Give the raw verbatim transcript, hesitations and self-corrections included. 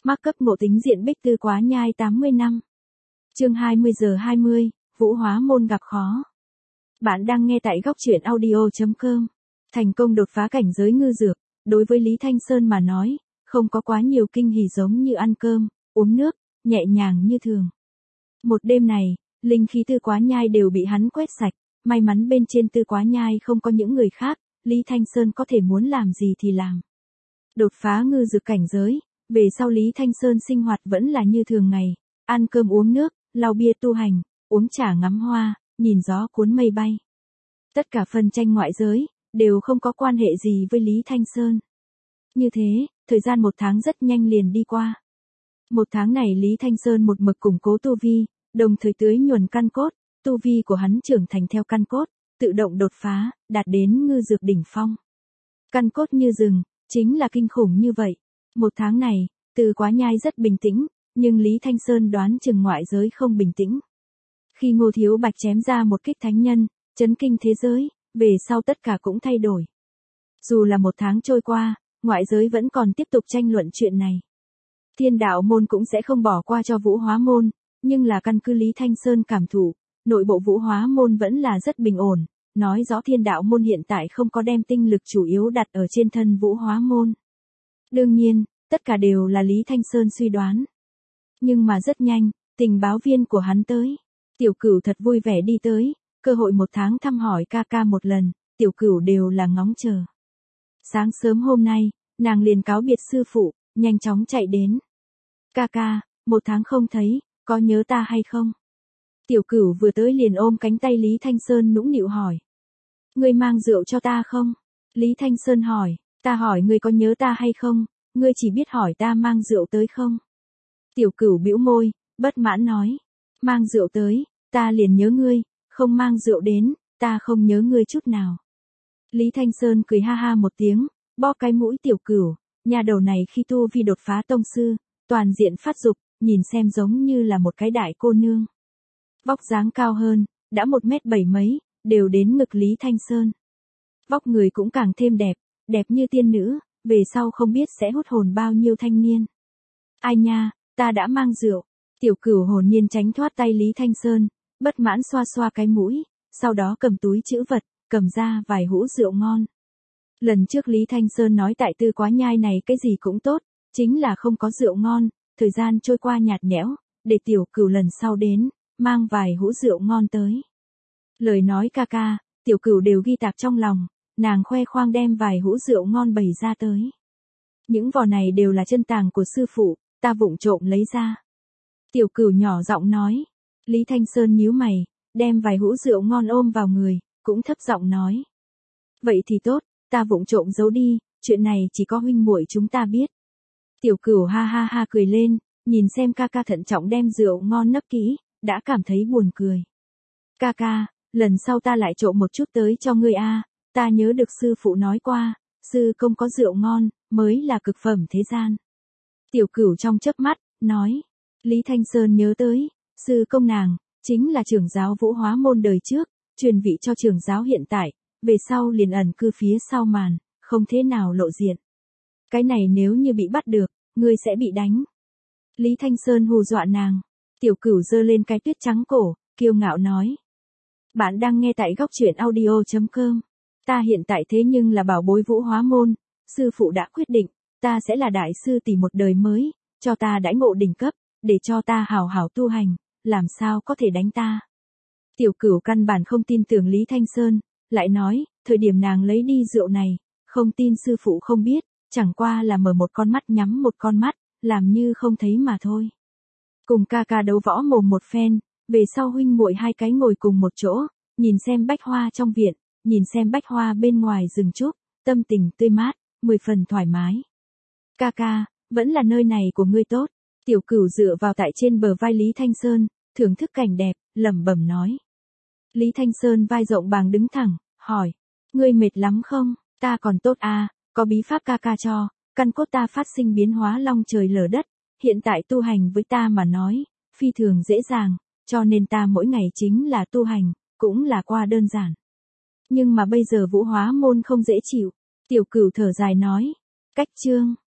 Mark up ngộ tính diện Bích Tư Quá Nhai tám mươi năm. Chương hai mươi giờ hai mươi, Vũ Hóa Môn gặp khó. Bạn đang nghe tại góc truyện audio chấm com. Thành công đột phá cảnh giới ngư dược, đối với Lý Thanh Sơn mà nói, không có quá nhiều kinh hỉ giống như ăn cơm, uống nước, nhẹ nhàng như thường. Một đêm này, linh khí Tư Quá Nhai đều bị hắn quét sạch, may mắn bên trên Tư Quá Nhai không có những người khác, Lý Thanh Sơn có thể muốn làm gì thì làm. Đột phá ngư dược cảnh giới, về sau Lý Thanh Sơn sinh hoạt vẫn là như thường ngày, ăn cơm uống nước, lau bia tu hành, uống trà ngắm hoa, nhìn gió cuốn mây bay. Tất cả phân tranh ngoại giới, đều không có quan hệ gì với Lý Thanh Sơn. Như thế, thời gian một tháng rất nhanh liền đi qua. Một tháng này Lý Thanh Sơn một mực củng cố tu vi, đồng thời tưới nhuần căn cốt, tu vi của hắn trưởng thành theo căn cốt, tự động đột phá, đạt đến ngư dược đỉnh phong. Căn cốt như rừng, chính là kinh khủng như vậy. Một tháng này, Tư Quá Nhai rất bình tĩnh, nhưng Lý Thanh Sơn đoán chừng ngoại giới không bình tĩnh. Khi Ngô Thiếu Bạch chém ra một kích thánh nhân, chấn kinh thế giới, về sau tất cả cũng thay đổi. Dù là một tháng trôi qua, ngoại giới vẫn còn tiếp tục tranh luận chuyện này. Thiên đạo môn cũng sẽ không bỏ qua cho Vũ Hóa môn, nhưng là căn cứ Lý Thanh Sơn cảm thụ, nội bộ Vũ Hóa môn vẫn là rất bình ổn, nói rõ thiên đạo môn hiện tại không có đem tinh lực chủ yếu đặt ở trên thân Vũ Hóa môn. Đương nhiên, tất cả đều là Lý Thanh Sơn suy đoán. Nhưng mà rất nhanh, tình báo viên của hắn tới. Tiểu Cửu thật vui vẻ đi tới, cơ hội một tháng thăm hỏi ca ca một lần, Tiểu Cửu đều là ngóng chờ. Sáng sớm hôm nay, nàng liền cáo biệt sư phụ, nhanh chóng chạy đến. Ca ca, một tháng không thấy, có nhớ ta hay không? Tiểu Cửu vừa tới liền ôm cánh tay Lý Thanh Sơn nũng nịu hỏi. Ngươi mang rượu cho ta không? Lý Thanh Sơn hỏi, ta hỏi ngươi có nhớ ta hay không, ngươi chỉ biết hỏi ta mang rượu tới không? Tiểu Cửu bĩu môi, bất mãn nói, mang rượu tới, ta liền nhớ ngươi, không mang rượu đến, ta không nhớ ngươi chút nào. Lý Thanh Sơn cười ha ha một tiếng, bo cái mũi Tiểu Cửu, nhà đầu này khi tu vi đột phá tông sư, toàn diện phát dục, nhìn xem giống như là một cái đại cô nương. Vóc dáng cao hơn, đã một mét bảy mấy, đều đến ngực Lý Thanh Sơn. Vóc người cũng càng thêm đẹp, đẹp như tiên nữ, về sau không biết sẽ hút hồn bao nhiêu thanh niên. Ai nha, ta đã mang rượu. Tiểu Cửu hồn nhiên tránh thoát tay Lý Thanh Sơn, bất mãn xoa xoa cái mũi, sau đó cầm túi trữ vật, cầm ra vài hũ rượu ngon. Lần trước Lý Thanh Sơn nói tại Tư Quá Nhai này cái gì cũng tốt, chính là không có rượu ngon, thời gian trôi qua nhạt nhẽo, để Tiểu Cửu lần sau đến, mang vài hũ rượu ngon tới. Lời nói ca ca, Tiểu Cửu đều ghi tạc trong lòng, nàng khoe khoang đem vài hũ rượu ngon bày ra tới. Những vò này đều là chân tàng của sư phụ, ta vụng trộm lấy ra. Tiểu Cửu nhỏ giọng nói. Lý Thanh Sơn nhíu mày, đem vài hũ rượu ngon ôm vào người, cũng thấp giọng nói. Vậy thì tốt, ta vụng trộm giấu đi, chuyện này chỉ có huynh muội chúng ta biết. Tiểu Cửu ha ha ha cười lên, nhìn xem ca ca thận trọng đem rượu ngon nấp kỹ, đã cảm thấy buồn cười. Ca ca, lần sau ta lại trộm một chút tới cho ngươi a, ta nhớ được sư phụ nói qua, sư công có rượu ngon, mới là cực phẩm thế gian. Tiểu Cửu trong chớp mắt, nói. Lý Thanh Sơn nhớ tới, sư công nàng, chính là trưởng giáo Vũ Hóa môn đời trước, truyền vị cho trưởng giáo hiện tại, về sau liền ẩn cư phía sau màn, không thế nào lộ diện. Cái này nếu như bị bắt được, ngươi sẽ bị đánh. Lý Thanh Sơn hù dọa nàng. Tiểu Cửu giơ lên cái tuyết trắng cổ, kiêu ngạo nói. Bạn đang nghe tại góc truyện audio chấm com. Ta hiện tại thế nhưng là bảo bối Vũ Hóa môn, sư phụ đã quyết định, ta sẽ là đại sư tỷ một đời mới, cho ta đãi ngộ đỉnh cấp, để cho ta hào hào tu hành, làm sao có thể đánh ta. Tiểu Cửu căn bản không tin tưởng Lý Thanh Sơn, lại nói, thời điểm nàng lấy đi rượu này, không tin sư phụ không biết, chẳng qua là mở một con mắt nhắm một con mắt, làm như không thấy mà thôi. Cùng ca ca đấu võ mồm một phen, về sau huynh muội hai cái ngồi cùng một chỗ, nhìn xem bách hoa trong viện, nhìn xem bách hoa bên ngoài rừng trúc, tâm tình tươi mát, mười phần thoải mái. Ca ca, vẫn là nơi này của ngươi tốt. Tiểu Cửu dựa vào tại trên bờ vai Lý Thanh Sơn, thưởng thức cảnh đẹp, lẩm bẩm nói. Lý Thanh Sơn vai rộng bàng đứng thẳng, hỏi, ngươi mệt lắm không? Ta còn tốt à, có bí pháp ca ca cho, căn cốt ta phát sinh biến hóa long trời lở đất, hiện tại tu hành với ta mà nói, phi thường dễ dàng, cho nên ta mỗi ngày chính là tu hành, cũng là qua đơn giản. Nhưng mà bây giờ Vũ Hóa môn không dễ chịu, Tiểu Cửu thở dài nói, cách chương.